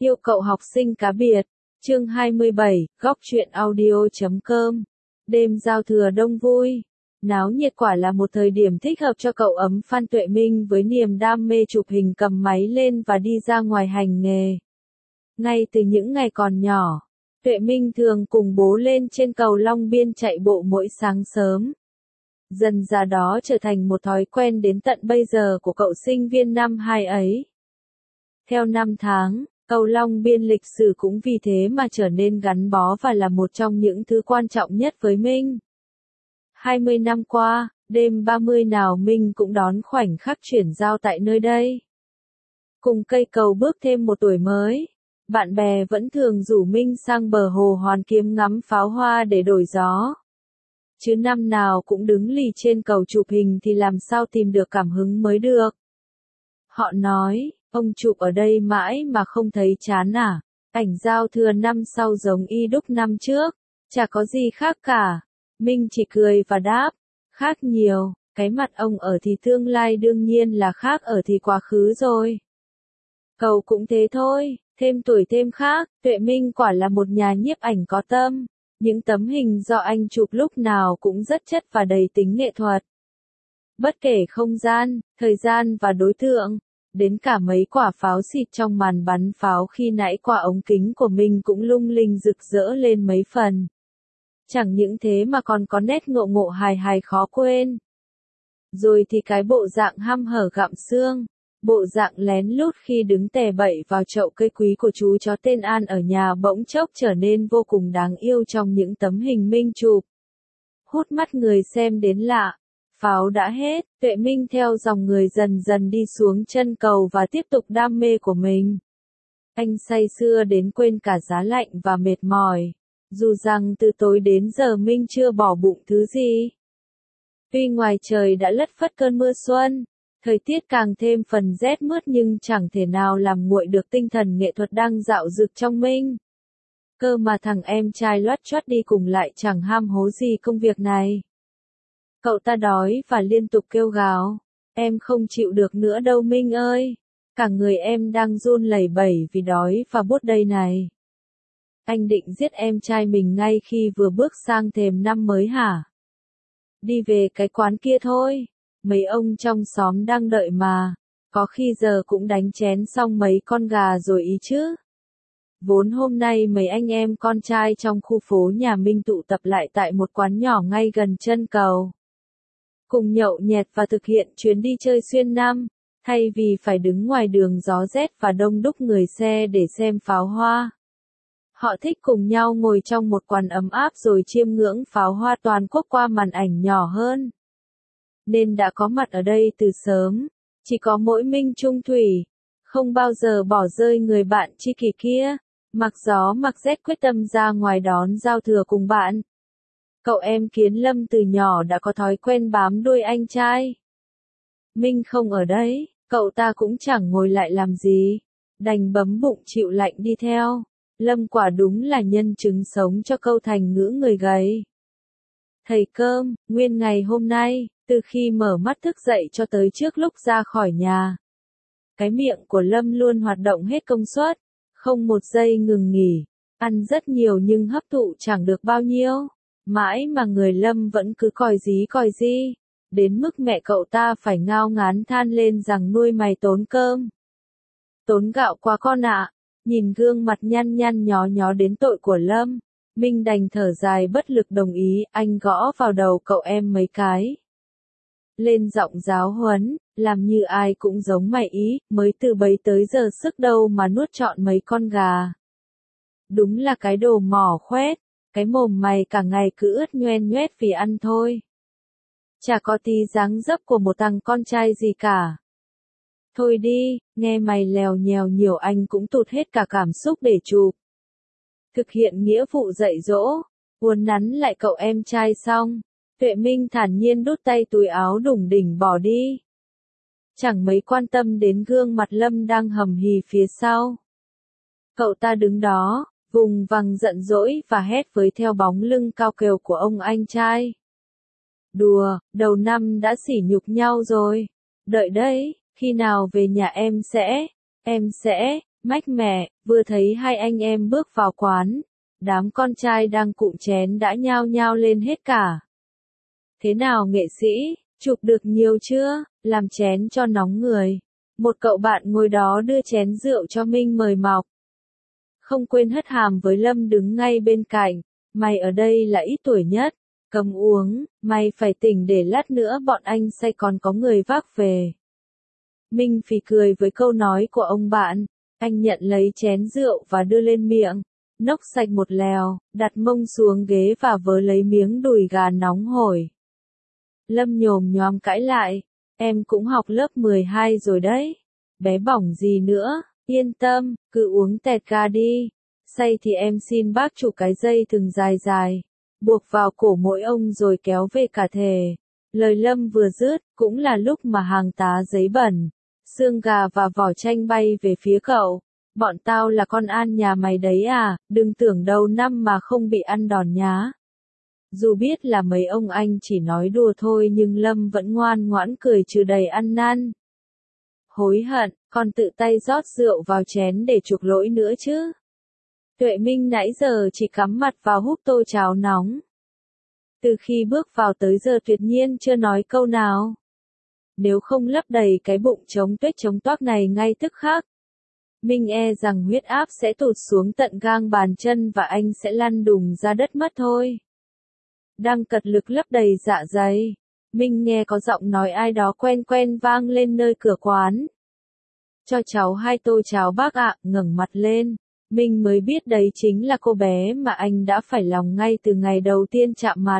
Yêu cậu học sinh cá biệt. Chương 27, góc truyện audio.com. Đêm giao thừa đông vui. Náo nhiệt quả là một thời điểm thích hợp cho cậu ấm Phan Tuệ Minh với niềm đam mê chụp hình cầm máy lên và đi ra ngoài hành nghề. Ngay từ những ngày còn nhỏ, Tuệ Minh thường cùng bố lên trên cầu Long Biên chạy bộ mỗi sáng sớm. Dần ra đó trở thành một thói quen đến tận bây giờ của cậu sinh viên năm 2 ấy. Theo năm tháng, cầu Long Biên lịch sử cũng vì thế mà trở nên gắn bó và là một trong những thứ quan trọng nhất với Minh. 20 năm qua, đêm 30 nào Minh cũng đón khoảnh khắc chuyển giao tại nơi đây. Cùng cây cầu bước thêm một tuổi mới, bạn bè vẫn thường rủ Minh sang bờ hồ Hoàn Kiếm ngắm pháo hoa để đổi gió. Chứ năm nào cũng đứng lì trên cầu chụp hình thì làm sao tìm được cảm hứng mới được. Họ nói, ông chụp ở đây mãi mà không thấy chán à? Ảnh giao thừa năm sau giống y đúc năm trước, chả có gì khác cả. Minh chỉ cười và đáp, khác nhiều, cái mặt ông ở thì tương lai đương nhiên là khác ở thì quá khứ rồi. Cầu cũng thế thôi, thêm tuổi thêm khác. Tuệ Minh quả là một nhà nhiếp ảnh có tâm. Những tấm hình do anh chụp lúc nào cũng rất chất và đầy tính nghệ thuật. Bất kể không gian, thời gian và đối tượng, đến cả mấy quả pháo xịt trong màn bắn pháo khi nãy qua ống kính của mình cũng lung linh rực rỡ lên mấy phần. Chẳng những thế mà còn có nét ngộ ngộ hài hài khó quên. Rồi thì cái bộ dạng hăm hở gặm xương, bộ dạng lén lút khi đứng tè bậy vào chậu cây quý của chú chó tên An ở nhà bỗng chốc trở nên vô cùng đáng yêu trong những tấm hình Minh chụp. Hút mắt người xem đến lạ. Pháo đã hết, Tuệ Minh theo dòng người dần dần đi xuống chân cầu và tiếp tục đam mê của mình. Anh say sưa đến quên cả giá lạnh và mệt mỏi. Dù rằng từ tối đến giờ Minh chưa bỏ bụng thứ gì. Tuy ngoài trời đã lất phất cơn mưa xuân, thời tiết càng thêm phần rét mướt nhưng chẳng thể nào làm nguội được tinh thần nghệ thuật đang dạo dực trong Minh. Cơ mà thằng em trai loắt choắt đi cùng lại chẳng ham hố gì công việc này. Cậu ta đói và liên tục kêu gào, em không chịu được nữa đâu Minh ơi, cả người em đang run lẩy bẩy vì đói và buốt đây này. Anh định giết em trai mình ngay khi vừa bước sang thềm năm mới hả? Đi về cái quán kia thôi, mấy ông trong xóm đang đợi mà, có khi giờ cũng đánh chén xong mấy con gà rồi ý chứ. Vốn hôm nay mấy anh em con trai trong khu phố nhà Minh tụ tập lại tại một quán nhỏ ngay gần chân cầu. Cùng nhậu nhẹt và thực hiện chuyến đi chơi xuyên năm, thay vì phải đứng ngoài đường gió rét và đông đúc người xe để xem pháo hoa. Họ thích cùng nhau ngồi trong một quán ấm áp rồi chiêm ngưỡng pháo hoa toàn quốc qua màn ảnh nhỏ hơn. Nên đã có mặt ở đây từ sớm, chỉ có mỗi Minh Trung Thủy, không bao giờ bỏ rơi người bạn tri kỷ kia, mặc gió mặc rét quyết tâm ra ngoài đón giao thừa cùng bạn. Cậu em Kiến Lâm từ nhỏ đã có thói quen bám đuôi anh trai. Minh không ở đấy, cậu ta cũng chẳng ngồi lại làm gì, đành bấm bụng chịu lạnh đi theo. Lâm quả đúng là nhân chứng sống cho câu thành ngữ người gầy. Thầy cơm, nguyên ngày hôm nay, từ khi mở mắt thức dậy cho tới trước lúc ra khỏi nhà. Cái miệng của Lâm luôn hoạt động hết công suất, không một giây ngừng nghỉ, ăn rất nhiều nhưng hấp thụ chẳng được bao nhiêu. Mãi mà người Lâm vẫn cứ còi gì, đến mức mẹ cậu ta phải ngao ngán than lên rằng nuôi mày tốn cơm. Tốn gạo quá con ạ. Nhìn gương mặt nhăn nhăn nhó nhó đến tội của Lâm, Minh đành thở dài bất lực đồng ý, anh gõ vào đầu cậu em mấy cái. Lên giọng giáo huấn, làm như ai cũng giống mày ý, mới từ bấy tới giờ sức đâu mà nuốt trọn mấy con gà. Đúng là cái đồ mỏ khoét, cái mồm mày cả ngày cứ ướt nhoen nhoét vì ăn thôi. Chả có tí dáng dấp của một thằng con trai gì cả. Thôi đi, nghe mày lèo nhèo nhiều anh cũng tụt hết cả cảm xúc để chụp. Thực hiện nghĩa vụ dạy dỗ, uốn nắn lại cậu em trai xong, Tuệ Minh thản nhiên đút tay túi áo đủng đỉnh bỏ đi. Chẳng mấy quan tâm đến gương mặt Lâm đang hầm hì phía sau. Cậu ta đứng đó, vùng vằng giận dỗi và hét với theo bóng lưng cao kèo của ông anh trai. Đùa, đầu năm đã sỉ nhục nhau rồi. Đợi đấy. Khi nào về nhà em sẽ, Mách mẹ, vừa thấy hai anh em bước vào quán, đám con trai đang cụm chén đã nhao nhao lên hết cả. Thế nào nghệ sĩ, chụp được nhiều chưa, làm chén cho nóng người. Một cậu bạn ngồi đó đưa chén rượu cho Minh mời mọc. Không quên hất hàm với Lâm đứng ngay bên cạnh, mày ở đây là ít tuổi nhất, cầm uống, mày phải tỉnh để lát nữa bọn anh say còn có người vác về. Minh phì cười với câu nói của ông bạn, anh nhận lấy chén rượu và đưa lên miệng, nốc sạch một lèo, đặt mông xuống ghế và vớ lấy miếng đùi gà nóng hổi. Lâm nhồm nhoàm cãi lại, em cũng học lớp 12 rồi đấy, bé bỏng gì nữa, yên tâm, cứ uống tẹt ga đi, say thì em xin bác chụp cái dây thừng dài dài, buộc vào cổ mỗi ông rồi kéo về cả thề. Lời Lâm vừa dứt, cũng là lúc mà hàng tá giấy bẩn, xương gà và vỏ chanh bay về phía cậu. Bọn tao là con An nhà mày đấy à, đừng tưởng đầu năm mà không bị ăn đòn nhá. Dù biết là mấy ông anh chỉ nói đùa thôi nhưng Lâm vẫn ngoan ngoãn cười trừ đầy ăn năn. Hối hận, còn tự tay rót rượu vào chén để chuộc lỗi nữa chứ. Tuệ Minh nãy giờ chỉ cắm mặt vào húp tô cháo nóng. Từ khi bước vào tới giờ tuyệt nhiên chưa nói câu nào. Nếu không lấp đầy cái bụng trống tuếch trống toác này ngay tức khắc, Minh e rằng huyết áp sẽ tụt xuống tận gang bàn chân và anh sẽ lăn đùng ra đất mất thôi. Đang cật lực lấp đầy dạ dày, Minh nghe có giọng nói ai đó quen quen vang lên nơi cửa quán. Cho cháu 2 tô cháo bác ạ, ngẩng mặt lên, Minh mới biết đấy chính là cô bé mà anh đã phải lòng ngay từ ngày đầu tiên chạm mặt.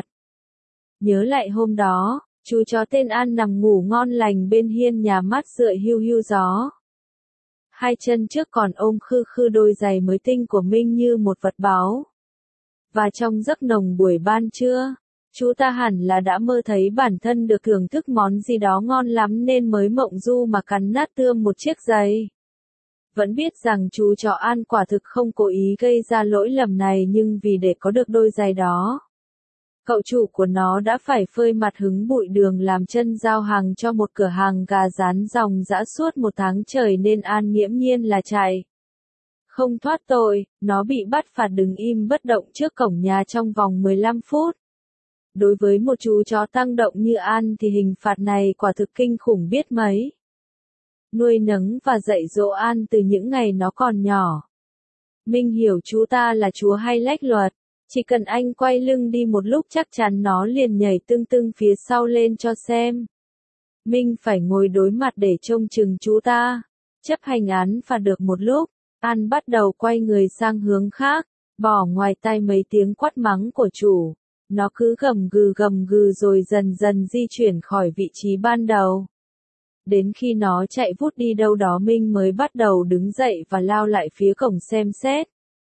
Nhớ lại hôm đó, chú chó tên An nằm ngủ ngon lành bên hiên nhà mát rượi hiu hiu gió. Hai chân trước còn ôm khư khư đôi giày mới tinh của Minh như một vật báu. Và trong giấc nồng buổi ban trưa, chú ta hẳn là đã mơ thấy bản thân được thưởng thức món gì đó ngon lắm nên mới mộng du mà cắn nát tươm một chiếc giày. Vẫn biết rằng chú chó An quả thực không cố ý gây ra lỗi lầm này nhưng vì để có được đôi giày đó, cậu chủ của nó đã phải phơi mặt hứng bụi đường làm chân giao hàng cho một cửa hàng gà rán ròng rã suốt 1 tháng trời nên An nghiễm nhiên là chạy. Không thoát tội, nó bị bắt phạt đứng im bất động trước cổng nhà trong vòng 15 phút. Đối với một chú chó tăng động như An thì hình phạt này quả thực kinh khủng biết mấy. Nuôi nấng và dạy dỗ An từ những ngày nó còn nhỏ. Minh hiểu chú ta là chúa hay lách luật. Chỉ cần anh quay lưng đi một lúc chắc chắn nó liền nhảy tưng tưng phía sau lên cho xem. Minh phải ngồi đối mặt để trông chừng chú ta. Chấp hành án phạt được một lúc, An bắt đầu quay người sang hướng khác, bỏ ngoài tai mấy tiếng quát mắng của chủ. Nó cứ gầm gừ rồi dần dần di chuyển khỏi vị trí ban đầu. Đến khi nó chạy vút đi đâu đó Minh mới bắt đầu đứng dậy và lao lại phía cổng xem xét.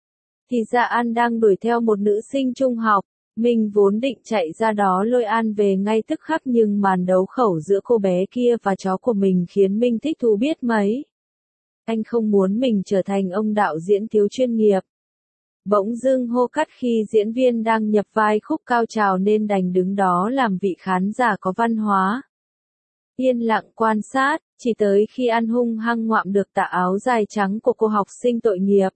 Thì ra An đang đuổi theo một nữ sinh trung học, Minh vốn định chạy ra đó lôi An về ngay tức khắc nhưng màn đấu khẩu giữa cô bé kia và chó của mình khiến Minh thích thú biết mấy. Anh không muốn mình trở thành ông đạo diễn thiếu chuyên nghiệp. Bỗng dưng hô cắt khi diễn viên đang nhập vai khúc cao trào nên đành đứng đó làm vị khán giả có văn hóa. Yên lặng quan sát, chỉ tới khi An hung hăng ngoạm được tà áo dài trắng của cô học sinh tội nghiệp.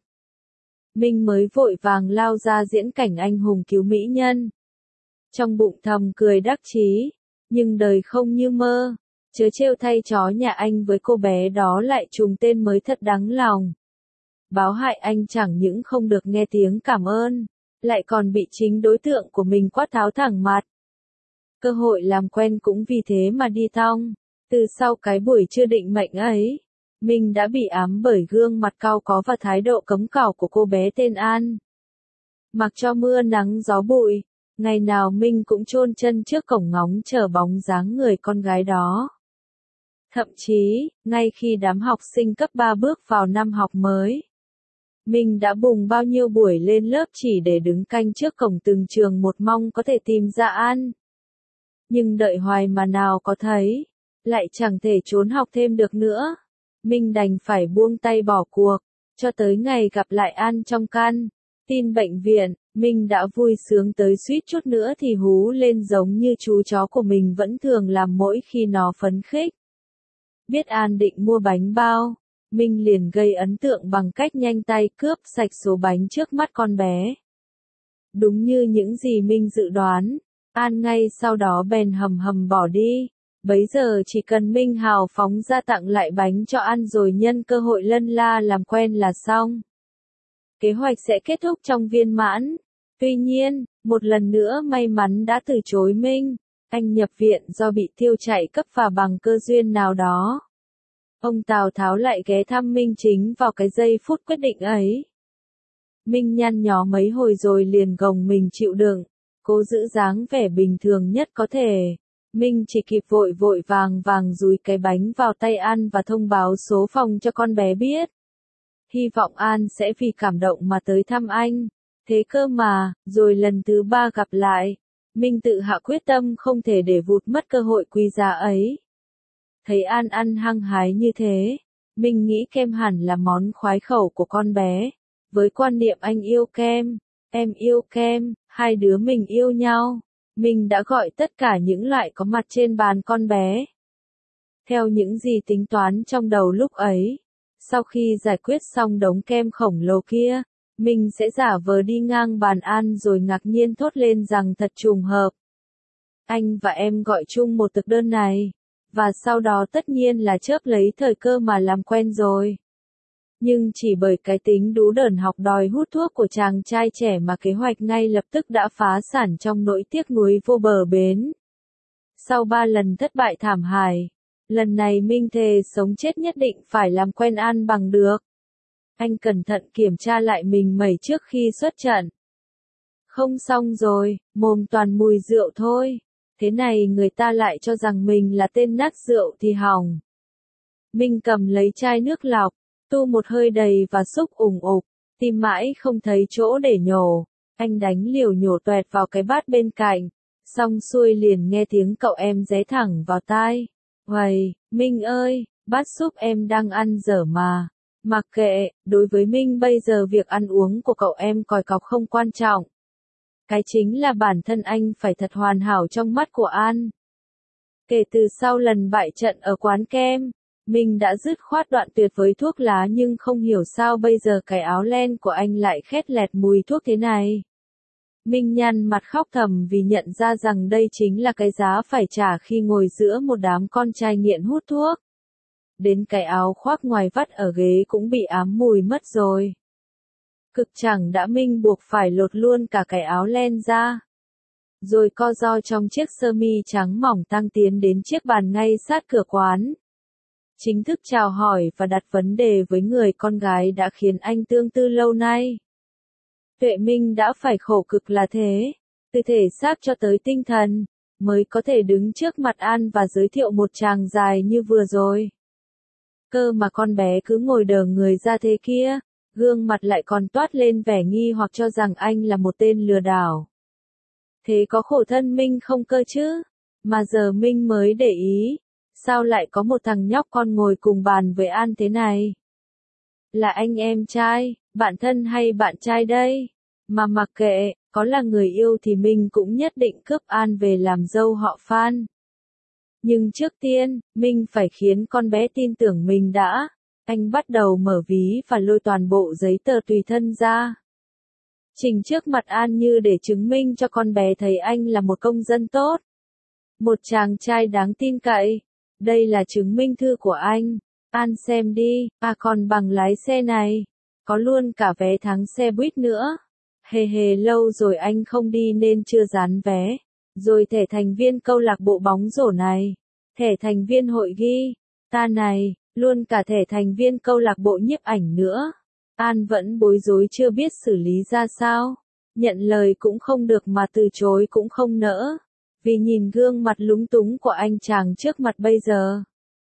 Minh mới vội vàng lao ra diễn cảnh anh hùng cứu mỹ nhân. Trong bụng thầm cười đắc chí, nhưng đời không như mơ, chớ trêu thay chó nhà anh với cô bé đó lại trùng tên mới thật đáng lòng. Báo hại anh chẳng những không được nghe tiếng cảm ơn, lại còn bị chính đối tượng của mình quát tháo thẳng mặt. Cơ hội làm quen cũng vì thế mà đi thong. Từ sau cái buổi chưa định mệnh ấy, Minh đã bị ám bởi gương mặt cau có và thái độ cấm cảo của cô bé tên An. Mặc cho mưa nắng gió bụi, ngày nào Minh cũng chôn chân trước cổng ngóng chờ bóng dáng người con gái đó. Thậm chí, ngay khi đám học sinh cấp 3 bước vào năm học mới, Minh đã bùng bao nhiêu buổi lên lớp chỉ để đứng canh trước cổng từng trường một mong có thể tìm ra An. Nhưng đợi hoài mà nào có thấy, lại chẳng thể trốn học thêm được nữa. Minh đành phải buông tay bỏ cuộc, cho tới ngày gặp lại An trong căn tin bệnh viện, Minh đã vui sướng tới suýt chút nữa thì hú lên giống như chú chó của mình vẫn thường làm mỗi khi nó phấn khích. Biết An định mua bánh bao, Minh liền gây ấn tượng bằng cách nhanh tay cướp sạch số bánh trước mắt con bé. Đúng như những gì Minh dự đoán, An ngay sau đó bèn hầm hầm bỏ đi. Bấy giờ chỉ cần Minh hào phóng ra tặng lại bánh cho An rồi nhân cơ hội lân la làm quen là xong. Kế hoạch sẽ kết thúc trong viên mãn. Tuy nhiên, một lần nữa may mắn đã từ chối Minh. Anh nhập viện do bị tiêu chảy cấp và bằng cơ duyên nào đó. Ông Tào Tháo lại ghé thăm Minh chính vào cái giây phút quyết định ấy. Minh nhăn nhó mấy hồi rồi liền gồng mình chịu đựng, cố giữ dáng vẻ bình thường nhất có thể. Minh chỉ kịp vội vội vàng vàng dúi cái bánh vào tay An và thông báo số phòng cho con bé biết. Hy vọng An sẽ vì cảm động mà tới thăm anh. Thế cơ mà, rồi lần thứ 3 gặp lại, Minh tự hạ quyết tâm không thể để vụt mất cơ hội quý giá ấy. Thấy An ăn hăng hái như thế, Minh nghĩ kem hẳn là món khoái khẩu của con bé. Với quan niệm anh yêu kem, em yêu kem, hai đứa mình yêu nhau, Minh đã gọi tất cả những loại có mặt trên bàn con bé. Theo những gì tính toán trong đầu lúc ấy, sau khi giải quyết xong đống kem khổng lồ kia, Minh sẽ giả vờ đi ngang bàn An rồi ngạc nhiên thốt lên rằng thật trùng hợp. Anh và em gọi chung một thực đơn này, và sau đó tất nhiên là chớp lấy thời cơ mà làm quen rồi. Nhưng chỉ bởi cái tính đú đởn học đòi hút thuốc của chàng trai trẻ mà kế hoạch ngay lập tức đã phá sản trong nỗi tiếc nuối vô bờ bến. Sau 3 lần thất bại thảm hại, lần này Minh thề sống chết nhất định phải làm quen An bằng được. Anh cẩn thận kiểm tra lại mình mẩy trước khi xuất trận. Không xong rồi, mồm toàn mùi rượu thôi. Thế này người ta lại cho rằng mình là tên nát rượu thì hỏng. Minh cầm lấy chai nước lọc, tu một hơi đầy và xúc ủng ục, tìm mãi không thấy chỗ để nhổ. Anh đánh liều nhổ toẹt vào cái bát bên cạnh, xong xuôi liền nghe tiếng cậu em ré thẳng vào tai. Uầy, Minh ơi, bát súp em đang ăn dở mà. Mặc kệ, đối với Minh bây giờ việc ăn uống của cậu em còi cọc không quan trọng. Cái chính là bản thân anh phải thật hoàn hảo trong mắt của An. Kể từ sau lần bại trận ở quán kem, Minh đã dứt khoát đoạn tuyệt với thuốc lá nhưng không hiểu sao bây giờ cái áo len của anh lại khét lẹt mùi thuốc thế này. Minh nhăn mặt khóc thầm vì nhận ra rằng đây chính là cái giá phải trả khi ngồi giữa một đám con trai nghiện hút thuốc. Đến cái áo khoác ngoài vắt ở ghế cũng bị ám mùi mất rồi. Cực chẳng đã Minh buộc phải lột luôn cả cái áo len ra. Rồi co ro trong chiếc sơ mi trắng mỏng tăng tiến đến chiếc bàn ngay sát cửa quán. Chính thức chào hỏi và đặt vấn đề với người con gái đã khiến anh tương tư lâu nay. Tuệ Minh đã phải khổ cực là thế, từ thể xác cho tới tinh thần, mới có thể đứng trước mặt An và giới thiệu một chàng dài như vừa rồi. Cơ mà con bé cứ ngồi đờ người ra thế kia, gương mặt lại còn toát lên vẻ nghi hoặc cho rằng anh là một tên lừa đảo. Thế có khổ thân Minh không cơ chứ? Mà giờ Minh mới để ý, sao lại có một thằng nhóc con ngồi cùng bàn với An thế này? Là anh em trai, bạn thân hay bạn trai đây? Mà mặc kệ, có là người yêu thì Minh cũng nhất định cướp An về làm dâu họ Phan. Nhưng trước tiên, Minh phải khiến con bé tin tưởng mình đã. Anh bắt đầu mở ví và lôi toàn bộ giấy tờ tùy thân ra. Trình trước mặt An như để chứng minh cho con bé thấy anh là một công dân tốt. Một chàng trai đáng tin cậy. Đây là chứng minh thư của anh. An xem đi, còn bằng lái xe này. Có luôn cả vé thắng xe buýt nữa. Hề hề lâu rồi anh không đi nên chưa dán vé. Rồi thẻ thành viên câu lạc bộ bóng rổ này. Thẻ thành viên hội ghi. Ta này, luôn cả thẻ thành viên câu lạc bộ nhiếp ảnh nữa. An vẫn bối rối chưa biết xử lý ra sao. Nhận lời cũng không được mà từ chối cũng không nỡ. Vì nhìn gương mặt lúng túng của anh chàng trước mặt bây giờ.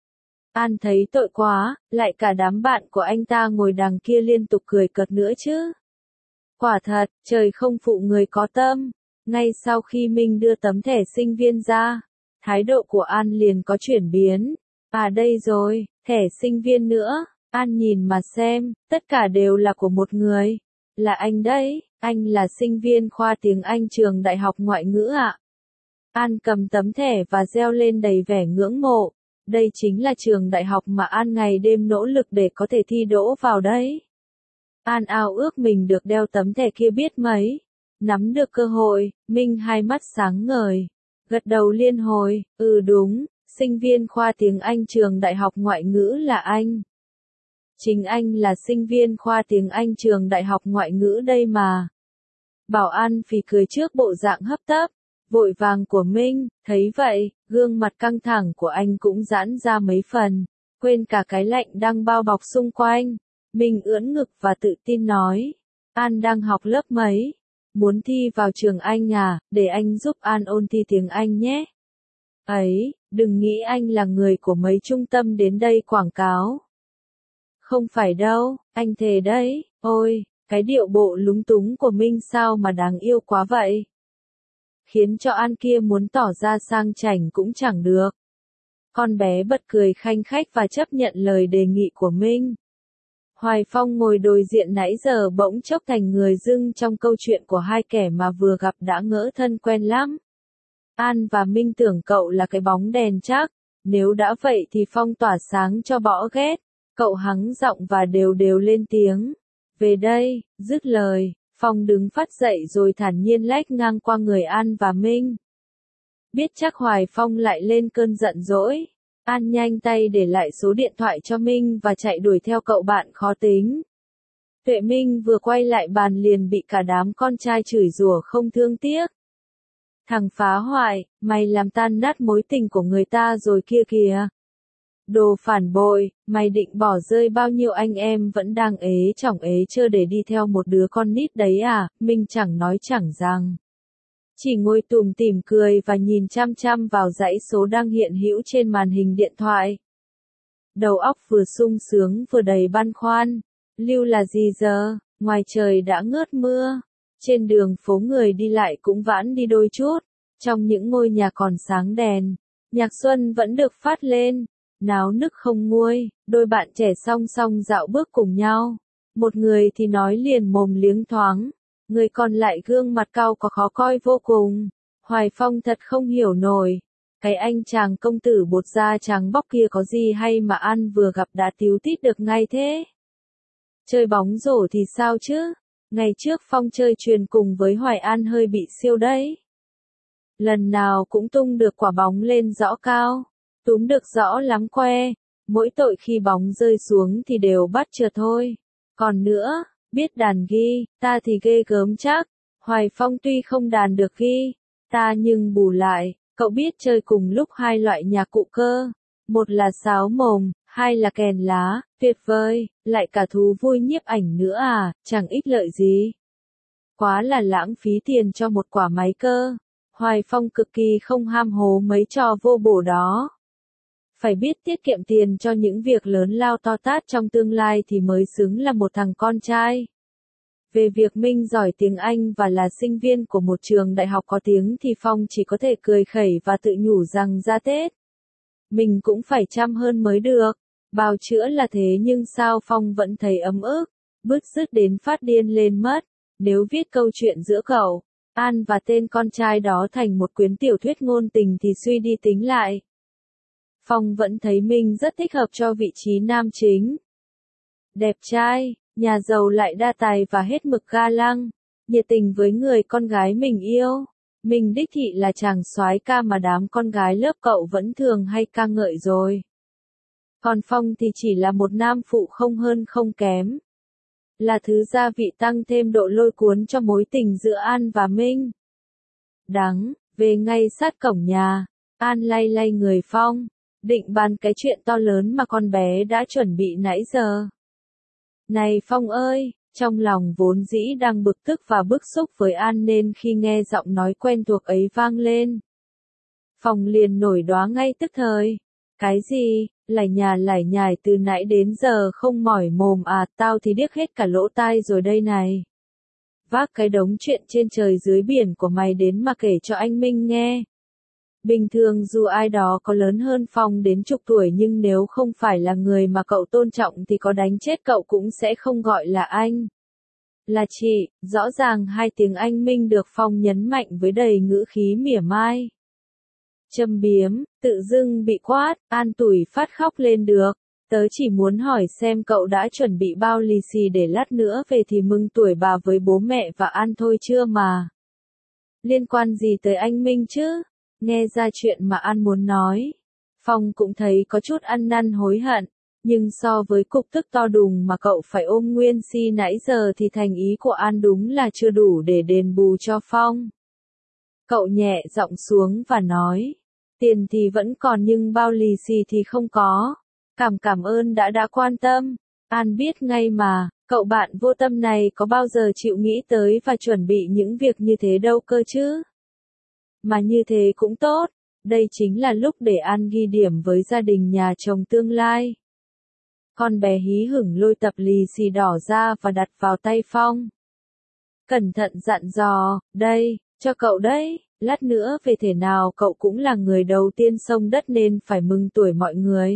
An thấy tội quá, lại cả đám bạn của anh ta ngồi đằng kia liên tục cười cợt nữa chứ. Quả thật, trời không phụ người có tâm. Ngay sau khi Minh đưa tấm thẻ sinh viên ra, thái độ của An liền có chuyển biến. Đây rồi, thẻ sinh viên nữa. An nhìn mà xem, tất cả đều là của một người. Là anh đấy, anh là sinh viên khoa tiếng Anh trường Đại học Ngoại ngữ ạ. An cầm tấm thẻ và reo lên đầy vẻ ngưỡng mộ. Đây chính là trường đại học mà An ngày đêm nỗ lực để có thể thi đỗ vào đấy. An ao ước mình được đeo tấm thẻ kia biết mấy. Nắm được cơ hội, Minh hai mắt sáng ngời. Gật đầu liên hồi, đúng, sinh viên khoa tiếng Anh trường đại học ngoại ngữ là anh. Chính anh là sinh viên khoa tiếng Anh trường đại học ngoại ngữ đây mà. Bảo An phì cười trước bộ dạng hấp tấp, vội vàng của Minh, thấy vậy, gương mặt căng thẳng của anh cũng giãn ra mấy phần, quên cả cái lạnh đang bao bọc xung quanh. Minh ưỡn ngực và tự tin nói, An đang học lớp mấy? Muốn thi vào trường Anh à, để anh giúp An ôn thi tiếng Anh nhé. Ấy, đừng nghĩ anh là người của mấy trung tâm đến đây quảng cáo. Không phải đâu, anh thề đấy, ôi, cái điệu bộ lúng túng của Minh sao mà đáng yêu quá vậy. Khiến cho An kia muốn tỏ ra sang chảnh cũng chẳng được. Con bé bật cười khanh khách và chấp nhận lời đề nghị của Minh. Hoài Phong ngồi đối diện nãy giờ bỗng chốc thành người dưng trong câu chuyện của hai kẻ mà vừa gặp đã ngỡ thân quen lắm. An và Minh tưởng cậu là cái bóng đèn chắc, nếu đã vậy thì Phong tỏa sáng cho bỏ ghét. Cậu hắng giọng và đều đều lên tiếng. Về đây, dứt lời, Phong đứng phát dậy rồi thản nhiên lách ngang qua người An và Minh. Biết chắc Hoài Phong lại lên cơn giận dỗi. An nhanh tay để lại số điện thoại cho Minh và chạy đuổi theo cậu bạn khó tính. Tuệ Minh vừa quay lại bàn liền bị cả đám con trai chửi rủa không thương tiếc. Thằng phá hoại, mày làm tan nát mối tình của người ta rồi kia kìa. Đồ phản bội, mày định bỏ rơi bao nhiêu anh em vẫn đang ế chỏng ế chơ để đi theo một đứa con nít đấy à, Minh chẳng nói chẳng rằng. Chỉ ngồi tủm tỉm cười và nhìn chăm chăm vào dãy số đang hiện hữu trên màn hình điện thoại. Đầu óc vừa sung sướng vừa đầy băn khoăn. Lưu là gì giờ, ngoài trời đã ngớt mưa. Trên đường phố người đi lại cũng vãn đi đôi chút. Trong những ngôi nhà còn sáng đèn, nhạc xuân vẫn được phát lên. Náo nức không nguôi, đôi bạn trẻ song song dạo bước cùng nhau. Một người thì nói liền mồm liếng thoáng. Người còn lại gương mặt cau có khó coi vô cùng. Hoài Phong thật không hiểu nổi. Cái anh chàng công tử bột da trắng bóc kia có gì hay mà An vừa gặp đã tíu tít được ngay thế. Chơi bóng rổ thì sao chứ? Ngày trước Phong chơi chuyền cùng với Hoài An hơi bị siêu đấy. Lần nào cũng tung được quả bóng lên rõ cao. Túm được rõ lắm que. Mỗi tội khi bóng rơi xuống thì đều bắt trượt thôi. Còn nữa, biết đàn ghi, ta thì ghê gớm chắc. Hoài Phong tuy không đàn được ghi, ta nhưng bù lại, cậu biết chơi cùng lúc hai loại nhạc cụ cơ. Một là sáo mồm, hai là kèn lá, tuyệt vời, lại cả thú vui nhiếp ảnh nữa à, chẳng ích lợi gì. Quá là lãng phí tiền cho một quả máy cơ. Hoài Phong cực kỳ không ham hố mấy trò vô bổ đó. Phải biết tiết kiệm tiền cho những việc lớn lao to tát trong tương lai thì mới xứng là một thằng con trai. Về việc Minh giỏi tiếng Anh và là sinh viên của một trường đại học có tiếng thì Phong chỉ có thể cười khẩy và tự nhủ rằng ra Tết. Mình cũng phải chăm hơn mới được. Bào chữa là thế nhưng sao Phong vẫn thấy ấm ức, bứt rứt đến phát điên lên mất. Nếu viết câu chuyện giữa cậu, An và tên con trai đó thành một quyển tiểu thuyết ngôn tình thì suy đi tính lại. Phong vẫn thấy mình rất thích hợp cho vị trí nam chính. Đẹp trai, nhà giàu lại đa tài và hết mực ga lăng, nhiệt tình với người con gái mình yêu. Mình đích thị là chàng soái ca mà đám con gái lớp cậu vẫn thường hay ca ngợi rồi. Còn Phong thì chỉ là một nam phụ không hơn không kém. Là thứ gia vị tăng thêm độ lôi cuốn cho mối tình giữa An và Minh. Đắng, về ngay sát cổng nhà, An lay lay người Phong, định bàn cái chuyện to lớn mà con bé đã chuẩn bị nãy giờ. Này Phong ơi, trong lòng vốn dĩ đang bực tức và bức xúc với An nên khi nghe giọng nói quen thuộc ấy vang lên. Phong liền nổi đoá ngay tức thời. Cái gì, lải nhải từ nãy đến giờ không mỏi mồm à, tao thì điếc hết cả lỗ tai rồi đây này. Vác cái đống chuyện trên trời dưới biển của mày đến mà kể cho anh Minh nghe. Bình thường dù ai đó có lớn hơn Phong đến chục tuổi nhưng nếu không phải là người mà cậu tôn trọng thì có đánh chết cậu cũng sẽ không gọi là anh. Là chị, rõ ràng hai tiếng anh Minh được Phong nhấn mạnh với đầy ngữ khí mỉa mai. Châm biếm, tự dưng bị quát, An tủi phát khóc lên được. Tớ chỉ muốn hỏi xem cậu đã chuẩn bị bao lì xì để lát nữa về thì mừng tuổi bà với bố mẹ và An thôi chưa mà. Liên quan gì tới anh Minh chứ? Nghe ra chuyện mà An muốn nói. Phong cũng thấy có chút ăn năn hối hận. Nhưng so với cục tức to đùng mà cậu phải ôm Nguyên Si nãy giờ thì thành ý của An đúng là chưa đủ để đền bù cho Phong. Cậu nhẹ giọng xuống và nói. Tiền thì vẫn còn nhưng bao lì xì thì không có. Cảm ơn đã quan tâm. An biết ngay mà, cậu bạn vô tâm này có bao giờ chịu nghĩ tới và chuẩn bị những việc như thế đâu cơ chứ. Mà như thế cũng tốt, đây chính là lúc để An ghi điểm với gia đình nhà chồng tương lai. Con bé hí hửng lôi tập lì xì đỏ ra và đặt vào tay Phong. Cẩn thận dặn dò, đây, cho cậu đấy, lát nữa về thể nào cậu cũng là người đầu tiên xông đất nên phải mừng tuổi mọi người.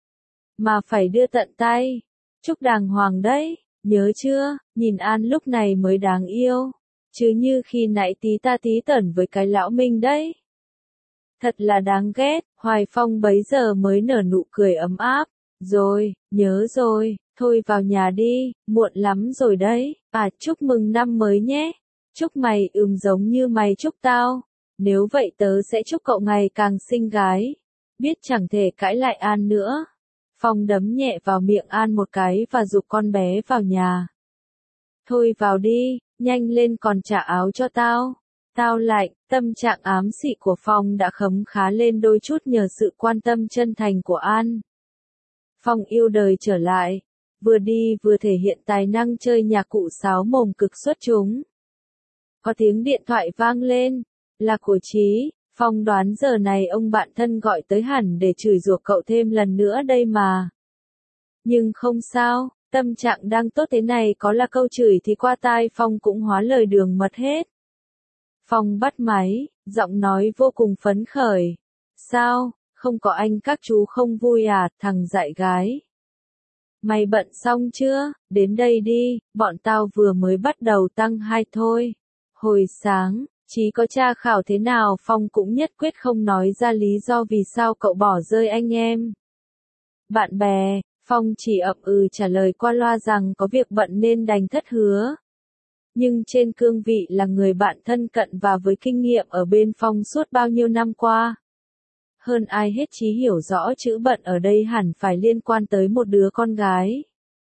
Mà phải đưa tận tay, chúc đàng hoàng đấy, nhớ chưa, nhìn An lúc này mới đáng yêu, chứ như khi nãy tí ta tí tẩn với cái lão Minh đấy. Thật là đáng ghét, Hoài Phong bấy giờ mới nở nụ cười ấm áp, rồi, nhớ rồi, thôi vào nhà đi, muộn lắm rồi đấy, chúc mừng năm mới nhé, chúc mày giống như mày chúc tao, nếu vậy tớ sẽ chúc cậu ngày càng xinh gái, biết chẳng thể cãi lại An nữa. Phong đấm nhẹ vào miệng An một cái và giục con bé vào nhà. Thôi vào đi, nhanh lên còn trả áo cho tao. Tao lạnh, tâm trạng ám xị của Phong đã khấm khá lên đôi chút nhờ sự quan tâm chân thành của An. Phong yêu đời trở lại, vừa đi vừa thể hiện tài năng chơi nhạc cụ sáo mồm cực xuất chúng. Có tiếng điện thoại vang lên, là của Chí. Phong đoán giờ này ông bạn thân gọi tới hẳn để chửi rủa cậu thêm lần nữa đây mà. Nhưng không sao, tâm trạng đang tốt thế này có là câu chửi thì qua tai Phong cũng hóa lời đường mật hết. Phong bắt máy, giọng nói vô cùng phấn khởi. Sao, không có anh các chú không vui à, thằng dại gái. Mày bận xong chưa, đến đây đi, bọn tao vừa mới bắt đầu tăng 2 thôi. Hồi sáng. Chí có tra khảo thế nào Phong cũng nhất quyết không nói ra lý do vì sao cậu bỏ rơi anh em. Bạn bè, Phong chỉ ậm trả lời qua loa rằng có việc bận nên đành thất hứa. Nhưng trên cương vị là người bạn thân cận và với kinh nghiệm ở bên Phong suốt bao nhiêu năm qua. Hơn ai hết Chí hiểu rõ chữ bận ở đây hẳn phải liên quan tới một đứa con gái.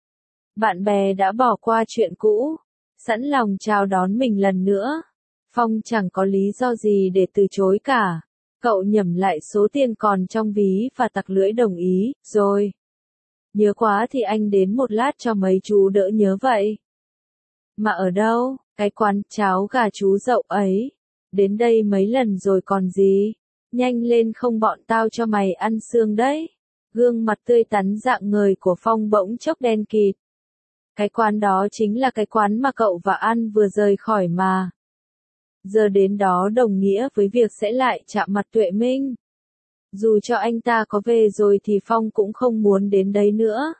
Bạn bè đã bỏ qua chuyện cũ, sẵn lòng chào đón mình lần nữa. Phong chẳng có lý do gì để từ chối cả. Cậu nhẩm lại số tiền còn trong ví và tặc lưỡi đồng ý, rồi. Nhớ quá thì anh đến một lát cho mấy chú đỡ nhớ vậy. Mà ở đâu, cái quán cháo gà chú Dậu ấy. Đến đây mấy lần rồi còn gì. Nhanh lên không bọn tao cho mày ăn xương đấy. Gương mặt tươi tắn rạng ngời của Phong bỗng chốc đen kịt. Cái quán đó chính là cái quán mà cậu và An vừa rời khỏi mà. Giờ đến đó đồng nghĩa với việc sẽ lại chạm mặt Tuệ Minh. Dù cho anh ta có về rồi thì Phong cũng không muốn đến đấy nữa.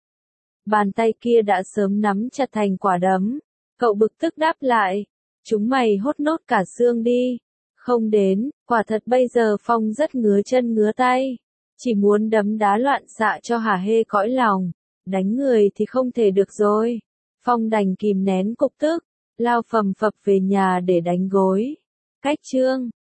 Bàn tay kia đã sớm nắm chặt thành quả đấm. Cậu bực tức đáp lại. Chúng mày hốt nốt cả xương đi. Không đến, quả thật bây giờ Phong rất ngứa chân ngứa tay. Chỉ muốn đấm đá loạn xạ cho hả hê cõi lòng. Đánh người thì không thể được rồi. Phong đành kìm nén cục tức. Lao phầm phập về nhà để đánh gối. Cách chương